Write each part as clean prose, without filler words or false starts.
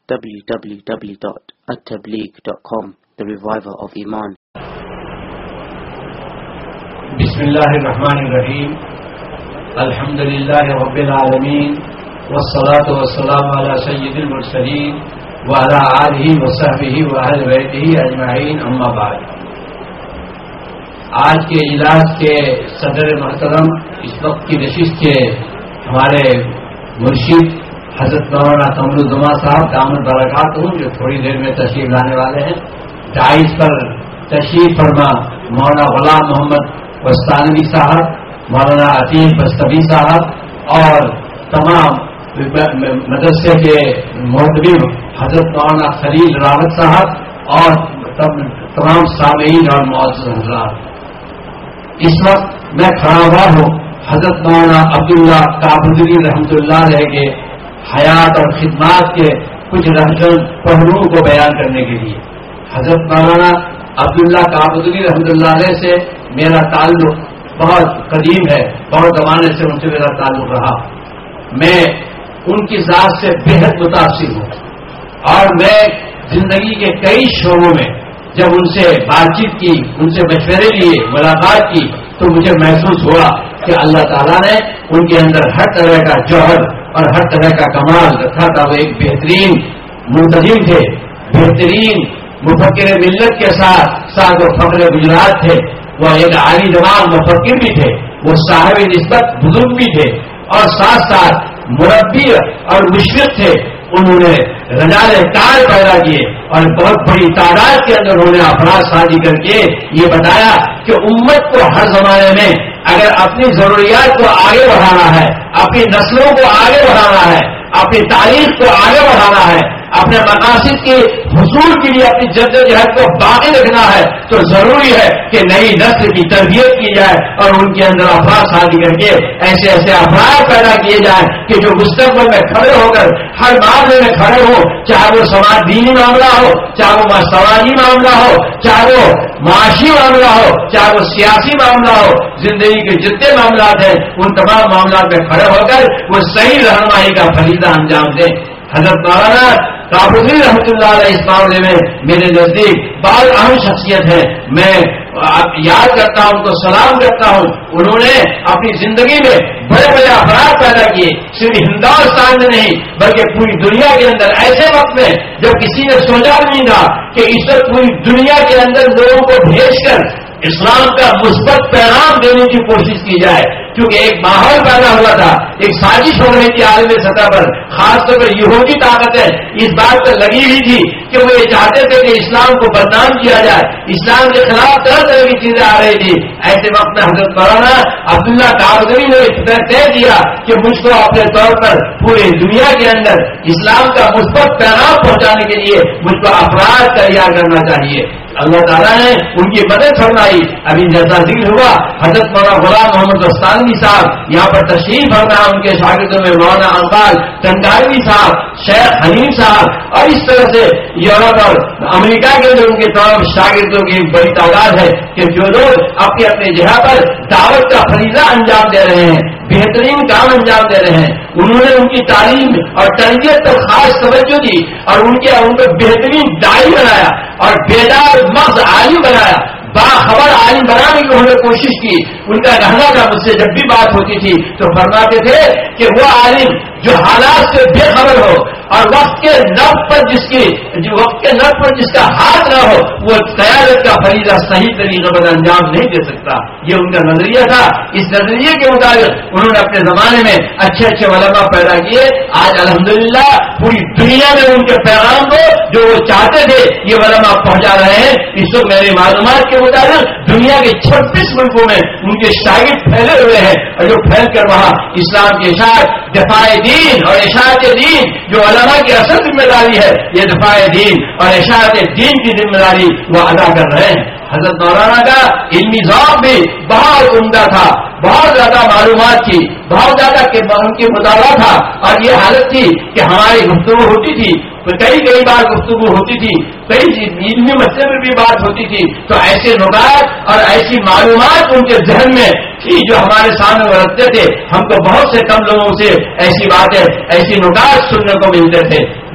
www.attableek.com, the reviver of Iman. Bismillahirrahmanirrahim. Alhamdulillah Rabbil Alameen. Wassalatu wassalamu ala sayyidil mursaleen wa ala alihi wa sahbihi wa ahli baytihi ajma'in, amma ba'd. آج کے اجلاس کے صدر محترم، اس وقت کی نشست کے ہمارے مرشد حضرت مولانا قمر الزما صاحب دامت برکات ہوں، جو تھوڑی دیر میں تشریف لانے والے ہیں. ڈائز پر تشریف فرما مولانا غلام محمد وستانوی صاحب، مولانا عتیق بستوی صاحب اور تمام مدرسے کے محترم حضرت مولانا خلیل راوت صاحب اور تمام سامعین اور معزز حضرات. اس وقت میں کھڑا ہوا ہوں حضرت مولانا عبداللہ کابودری رحمۃ اللہ علیہ کے حیات اور خدمات کے کچھ رہنم پہلوؤں کو بیان کرنے کے لیے. حضرت مولانا عبداللہ کابودری رحمۃ اللہ علیہ سے میرا تعلق بہت قدیم ہے، بہت زمانے سے ان سے میرا تعلق رہا. میں ان کی ذات سے بےحد متاثر ہوں اور میں زندگی کے کئی شعبوں میں جب ان سے بات چیت کی، ان سے مشورے لیے، ملاقات کی، تو مجھے محسوس ہوا کہ اللہ تعالیٰ نے ان کے اندر ہر طرح کا جوہر اور ہر طرح کا کمال رکھا تھا. وہ ایک بہترین منتظم تھے، بہترین مفکر ملت کے ساتھ ساتھ وہ فخر گجرات تھے. وہ ایک عالی دماغ مفکر بھی تھے، وہ صاحب نسبت بزرگ بھی تھے اور ساتھ ساتھ مربی اور مشفق تھے. انہوں نے رجال کار پیدا کیے اور بہت بڑی تعداد کے اندر انہوں نے افراد سازی کر کے یہ بتایا کہ امت کو ہر زمانے میں اگر اپنی ضروریات کو آگے بڑھانا ہے، اپنی نسلوں کو آگے بڑھانا ہے، اپنی تاریخ کو آگے بڑھانا ہے، اپنے مقاصد کے حصول کے لیے اپنی جدوجہد کو باقی رکھنا ہے، تو ضروری ہے کہ نئی نسل کی تربیت کی جائے اور ان کے اندر افراد شادی کر کے ایسے ایسے افراد پیدا کیے جائیں کہ جو مستقبل میں کھڑے ہو کر ہر معاملے میں کھڑے ہوں، چاہے وہ سماج دینی معاملہ ہو، چاہے وہ سماجی معاملہ ہو، چاہے وہ معاشی معاملہ ہو، چاہے وہ سیاسی معاملہ ہو. زندگی کے جتنے معاملات ہیں ان تمام معاملات میں کھڑے ہو کر وہ صحیح رہنمائی کا فریضہ انجام دیں. حضرت مولانا کابودری رحمۃ اللہ علیہ اس معاملے میں میرے نزدیک بہت اہم شخصیت ہے. میں یاد کرتا ہوں، ان کو سلام کرتا ہوں. انہوں نے اپنی زندگی میں بڑے بڑے افراد پیدا کیے، صرف ہندوستان میں نہیں بلکہ پوری دنیا کے اندر. ایسے وقت میں جب کسی نے سوچا نہیں تھا کہ اس وقت پوری دنیا کے اندر لوگوں کو بھیج کر اسلام کا مثبت پیغام دینے کی کوشش کی جائے، کیونکہ ایک ماحول پیدا ہوا تھا، ایک سازش ہو رہی تھی عالمی سطح پر. خاص طور پر یہودی طاقتیں اس بات پر لگی ہوئی تھی کہ وہ یہ چاہتے تھے کہ اسلام کو بدنام کیا جائے، اسلام کے خلاف طرح طرح کی چیزیں آ رہی تھی. ایسے وقت میں حضرت مولانا عبداللہ کابودری نے طے کیا کہ مجھ کو اپنے طور پر پورے دنیا کے اندر اسلام کا مثبت پیغام پہنچانے کے لیے مجھ کو افراد تیار کرنا چاہیے. اللہ تعالیٰ نے ان کی مدد فرمائی. ابھی جیسا ذکر ہوا حضرت مولانا غلام محمد وستانوی صاحب یہاں پر تشریف فرما، ان کے شاگردوں میں مولانا اقبال ٹنڈاروی صاحب، شیخ حلیم صاحب اور اس طرح سے یورپ اور امریکہ کے اندر ان کے تمام شاگردوں کی بڑی تعداد ہے کہ جو لوگ اپنی اپنی جگہ پر دعوت کا فریضہ انجام دے رہے ہیں، بہترین کام انجام دے رہے ہیں. انہوں نے ان کی تعلیم اور تربیت پر خاص توجہ دی اور ان کو بہترین داعی بنایا اور بیدار مغز عالم بنایا، باخبر عالم بنانے کی انہوں نے کوشش کی. ان کا کہنا تھا، مجھ سے جب بھی بات ہوتی تھی تو فرماتے تھے کہ وہ عالم جو حالات سے بے خبر ہو اور وقت کے نب پر جس کا ہاتھ نہ ہو، وہ قیادت کا فریضہ صحیح طریقے پر انجام نہیں دے سکتا. یہ ان کا نظریہ تھا. اس نظریے کے مطابق انہوں نے اپنے زمانے میں اچھے اچھے علماء پیدا کیے. آج الحمدللہ پوری دنیا میں ان کے پیغام کو جو وہ چاہتے تھے یہ علماء پہنچا رہے ہیں. اس وقت میری معلومات کے مطابق دنیا کے 26 ملکوں میں ان کے شاگرد پھیلے ہوئے ہیں اور جو پھیل کر وہاں اسلام کی اشاعت، دفاع دین اور اشاعت دین جو علماء کی اصل ذمہ داری ہے، یہ دفاع دین اور اشاعت دین کی ذمہ داری وہ ادا کر رہے ہیں. حضرت مولانا کا علمی ذوق بھی بہت عمدہ تھا، بہت زیادہ معلومات کی، بہت زیادہ ان کی مطالعہ تھا اور یہ حالت تھی کہ ہماری گفتگو ہوتی تھی، کئی بار گفتگو ہوتی تھی، کئی علمی مسئلے میں بھی بات ہوتی تھی، تو ایسے نکات اور ایسی معلومات ان کے ذہن میں تھی جو ہمارے سامنے رکھتے تھے. ہم کو بہت سے کم لوگوں سے ایسی باتیں، ایسی نکات سننے کو ملتے تھے.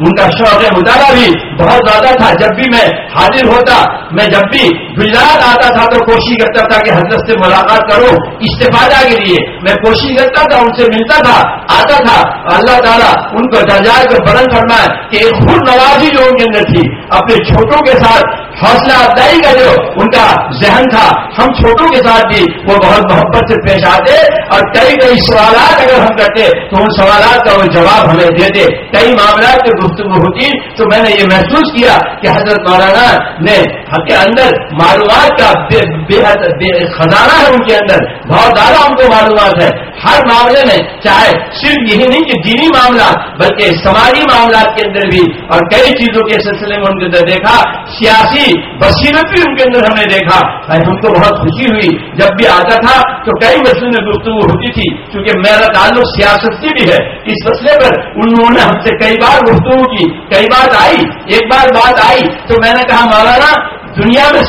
ان کا شوق مطالعہ بھی بہت زیادہ تھا. جب بھی میں حاضر ہوتا, میں جب بھی گجرات آتا تھا تو کوشش کرتا تھا کہ حضرت سے ملاقات کروں استفادہ کے لیے. میں کوشش کرتا تھا, ان سے ملتا تھا, آتا تھا. اللہ تعالیٰ ان کو درجات کو بلند فرمائے کہ ایک خود نوازی جو ان کے اندر تھی, اپنے چھوٹوں کے ساتھ حوصلہ افزائی کا جو ان کا ذہن تھا, ہم چھوٹوں کے ساتھ بھی وہ بہت محبت سے پیش آتے اور کئی سوالات اگر ہم کرتے تو ان سوالات کا وہ جواب ہمیں دیتے. کئی معاملات کی گفتگو ہوتی تو میں نے یہ محسوس کیا کہ حضرت مولانا نے کے اندر معلومات کا بے حد خزانہ ہے. ان کے اندر بہت زیادہ ان کو معلومات ہے ہر معاملے میں, چاہے صرف یہی نہیں کہ دینی معاملات بلکہ سماجی معاملات کے اندر بھی, اور کئی چیزوں کے سلسلے میں ان کے اندر دیکھا. سیاسی بصیرت بھی ان کے اندر ہم نے دیکھا. ہم کو بہت خوشی ہوئی جب بھی آتا تھا تو کئی مسئلے میں گفتگو ہوتی تھی, کیونکہ میرا تعلق سیاست سے بھی ہے. اس مسئلے پر انہوں نے ہم سے کئی بار گفتگو کی, کئی بار آئی. ایک بار بات آئی تو میں نے کہا مولانا دنیا میں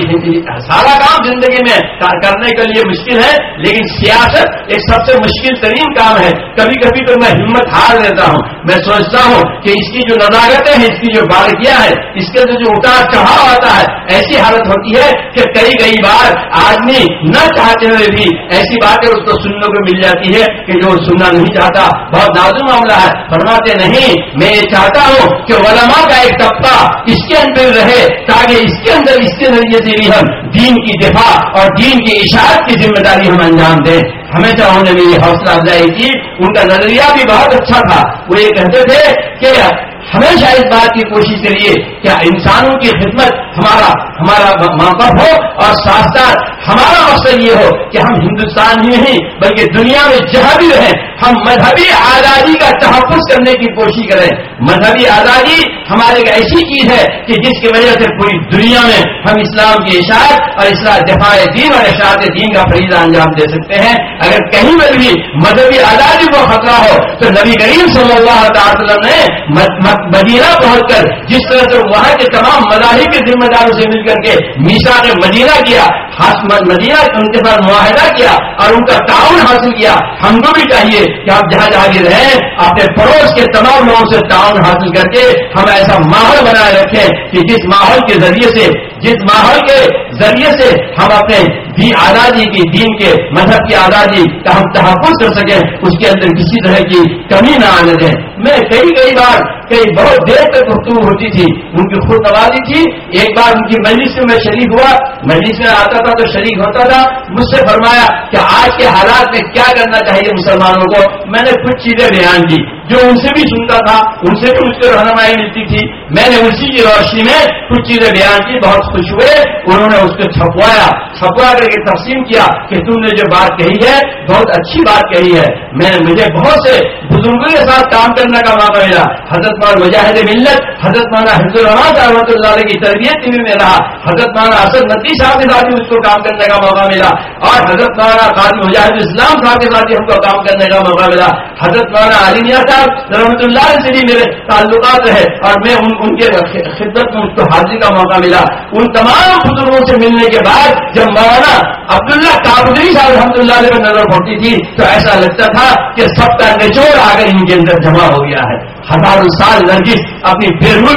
سارا کام زندگی میں کرنے کے لیے مشکل ہے, لیکن سیاست ایک سب سے مشکل ترین کام ہے. کبھی کبھی تو میں ہمت ہار لیتا ہوں. میں سوچتا ہوں کہ اس کی جو نزاکتیں ہیں, اس کی جو باریکیاں ہیں, اس کے جو اتار چڑھاؤ آتا ہے, ایسی حالت ہوتی ہے کہ کئی بار آدمی نہ چاہتے ہوئے بھی ایسی باتیں اس کو سننے کو مل جاتی ہے کہ جو سننا نہیں چاہتا. بہت نازک معاملہ ہے. فرماتے نہیں, میں یہ چاہتا ہوں کہ علماء کا ایک طبقہ اس کے اندر رہے تاکہ اس کے ذریعے سے بھی ہم دین کی دفاع اور دین کی اشاعت کی ذمہ داری ہم انجام دیں. ہمیشہ انہوں نے میری حوصلہ افزائی کی. ان کا نظریہ بھی بہت اچھا تھا. وہ یہ کہتے تھے کہ ہمیشہ اس بات کی کوشش کریے کہ انسانوں کی خدمت ہمارا موقف ہو, اور ساتھ ساتھ ہمارا مقصد یہ ہو کہ ہم ہندوستان ہی نہیں بلکہ دنیا میں جہاں بھی رہیں ہم مذہبی آزادی کا تحفظ کرنے کی کوشش کریں. مذہبی آزادی ہمارے ایک ایسی چیز ہے کہ جس کی وجہ سے پوری دنیا میں ہم اسلام کی اشاعت اور اسلام دفاع دین اور اشاعت دین کا فریضہ انجام دے سکتے ہیں. اگر کہیں پر بھی مذہبی آزادی کو خطرہ ہو تو نبی کریم صلی اللہ علیہ وسلم نے مدینہ پہنچ کر جس طرح سے وہاں کے تمام مذاہب کے ذمہ داروں سے مل کر کے میثاق مدینہ کیا, مدینہ ان کے ساتھ معاہدہ کیا اور ان کا تعاون حاصل کیا. ہم کو بھی چاہیے کہ آپ جہاں بھی رہیں اپنے پڑوس کے تمام لوگوں سے تعاون حاصل کر کے ہم ایسا ماحول بنائے رکھیں کہ جس ماحول کے ذریعے سے ہم اپنے آزادی کی, دین کے مذہب کی آزادی کا ہم تحفظ کر سکیں, اس کے اندر کسی طرح کی کمی نہ آنے دیں. میں کئی بار بہت دیر تک گفتگو ہوتی تھی. ان کی خود نوازی تھی. ایک بار ان کی مجلس میں شریک ہوا, مجلس میں آتا تھا تو شریک ہوتا تھا. مجھ سے فرمایا کہ آج کے حالات میں کیا کرنا چاہیے مسلمانوں کو. میں نے کچھ چیزیں بیان کی جو ان سے بھی سنتا تھا, ان سے بھی مجھ کو رہنمائی ملتی تھی. میں نے اسی کی روشنی میں کچھ چیزیں بیان کی. بہت خوش ہوئے. انہوں نے اس کو چھپوا کر کے تقسیم کیا کہ تم نے جو بات کہی ہے بہت اچھی بات کہی ہے. مجھے بہت سے بزرگوں کے ساتھ کام کرنے کا موقع ملا. حضرت مولانا مجاہد ملت, حضرت مولانا حفظ الرحمان رحمۃ اللہ علیہ کی تربیت بھی میں رہا. حضرت مولانا اسد نقوی صاحب کے ساتھ بھی اس کو کام کرنے کا موقع ملا, اور حضرت مولانا قاضی مجاہد اسلام صاحب کے ساتھ بھی ہم کو کام کرنے کا موقع ملا. حضرت مولانا علی میاں صاحب رحمۃ اللہ سے بھی میرے تعلقات رہے اور میں ان کے خدمت میں اس کو حاضری کا موقع ملا. ان تمام بزرگوں سے ملنے کے بعد جب مولانا عبداللہ کابلی صاحب رحمۃ اللہ علیہ پر نظر پڑتی تھی تو ایسا لگتا تھا کہ سب کا نچوڑ آ کر ان کے اندر جمع ہو گیا ہے. ہزاروں سال نرگس اپنی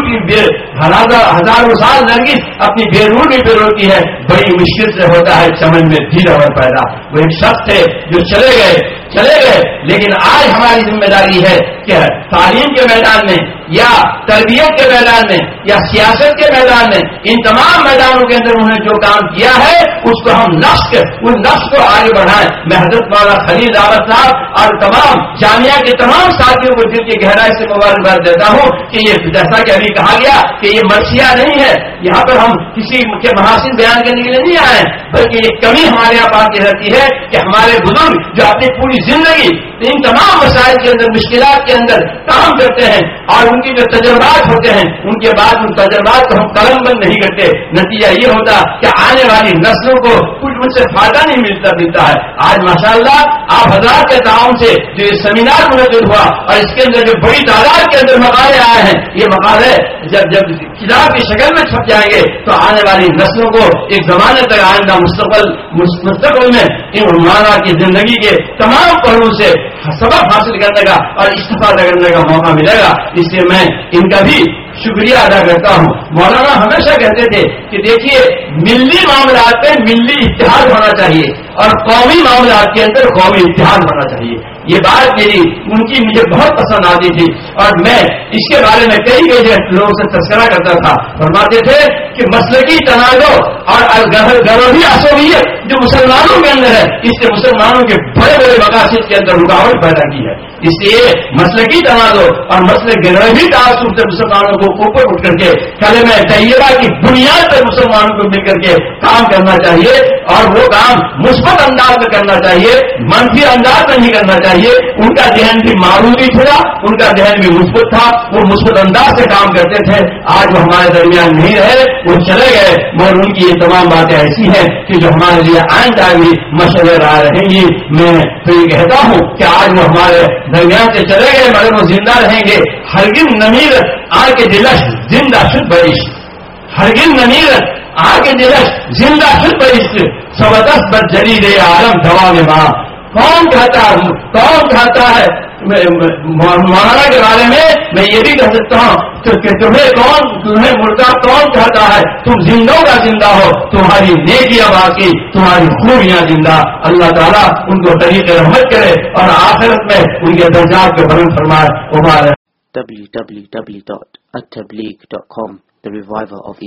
ہزاروں سال نرگس اپنی بیرون بھی پیروتی ہے. بڑی مشکل سے ہوتا ہے چمن میں دھیرا پیدا. وہ ایک شخص تھے جو چلے گئے, لیکن آج ہماری ذمہ داری ہے کہ تعلیم کے میدان میں یا تربیت کے میدان میں یا سیاست کے میدان میں ان تمام میدانوں کے اندر انہوں نے جو کام کیا ہے اس کو ہم نقش کو آگے بڑھائیں. میں حضرت مولانا خلیل احمد صاحب اور تمام جامعہ کے تمام ساتھیوں کو دل کی گہرائی سے مبارکباد دیتا ہوں کہ یہ جیسا کہ ابھی کہا گیا کہ یہ مرثیہ نہیں ہے. یہاں پر ہم کسی کے محاسن بیان کرنے کے لیے نہیں آئے, بلکہ یہ کمی ہمارے یہاں بات یہ رہتی ہے کہ ہمارے بزرگ جو اپنی پوری زندگی ان تمام مسائل کے اندر, مشکلات کے اندر کام کرتے ہیں اور ان کی جو تجربات ہوتے ہیں ان کے بعد ان تجربات کو ہم قلم بند نہیں کرتے. نتیجہ یہ ہوتا کہ آنے والی نسلوں کو کچھ ان سے فائدہ نہیں ملتا ہے. آج ماشاءاللہ آپ حضرات کے تعاون سے جو یہ سیمینار منعقد ہوا اور اس کے اندر جو بڑی تعداد کے اندر مقالے آئے ہیں, یہ مقالے جب کتاب کی شکل میں چھپ جائیں گے تو آنے والی نسلوں کو ایک زمانے تک آئندہ مستقبل میں ان عنوانات کی زندگی کے تمام پہلوؤں سے सबक हासिल करने का और इस्तेफादा करने का मौका मिलेगा। इसलिए मैं इनका भी शुक्रिया अदा करता हूँ। मौलाना हमेशा कहते थे कि देखिए, मिल्ली मामलात में मिल्ली इत्तेहाद होना चाहिए और कौमी मामलात के अंदर कौमी इत्तेहाद होना चाहिए। ये बात मेरी उनकी मुझे बहुत पसंद आती थी और मैं इसके बारे में कई लोगों से तस्करा करता था। फरमाते थे कि मसलकी तनाज़ो और गरोही असोवियत जो मुसलमानों के अंदर है, इससे मुसलमानों के बड़े बड़े मकासद के अंदर रुकावट पैदा की है। इसलिए मसलकी तनाज़ो और मसले गरोही तासुब से मुसलमानों को ऊपर उठ करके कलमे तैयबा की बुनियाद पर मुसलमानों को मिल करके काम करना चाहिए और वो काम मुस्बत अंदाज में करना चाहिए, मनफी अंदाज में नहीं करना चाहिए। उनका जहन भी मारूदी था, उनका जहन भी मुस्बत था, वो मुस्बत अंदाज से काम करते थे। आज वो हमारे दरमियान नहीं रहे, वो चले गए, मगर उनकी ये तमाम बातें ऐसी हैं कि जो हमारे लिए आइंदा भी मशवरे आ रहेंगी। मैं तो ये कहता हूँ कि आज वो हमारे दरमियान से चले गए मगर वो जिंदा रहेंगे। हरगिज़ नमीरत आके दिलश जिंदा शुद्ध बरिश, हरगिज़ नमीरत आके दिलश जिंदा शुद्ध बरिश, सबदस बद जरीद आलम दवा में माँ। कौन कहता है मौलाना के बारे में मैं ये भी कह सकता हूँ कि तुम्हें मुर्दा कौन कहता है? तुम जिंदों का जिंदा हो, तुम्हारी नेकियां बाकी, तुम्हारी खूबियां जिंदा। अल्लाह ताला उनको तरीक़ रहमत करे और आखिरत में उनके दर्जात को बुलंद फरमाए। www.attableek.com, the reviver of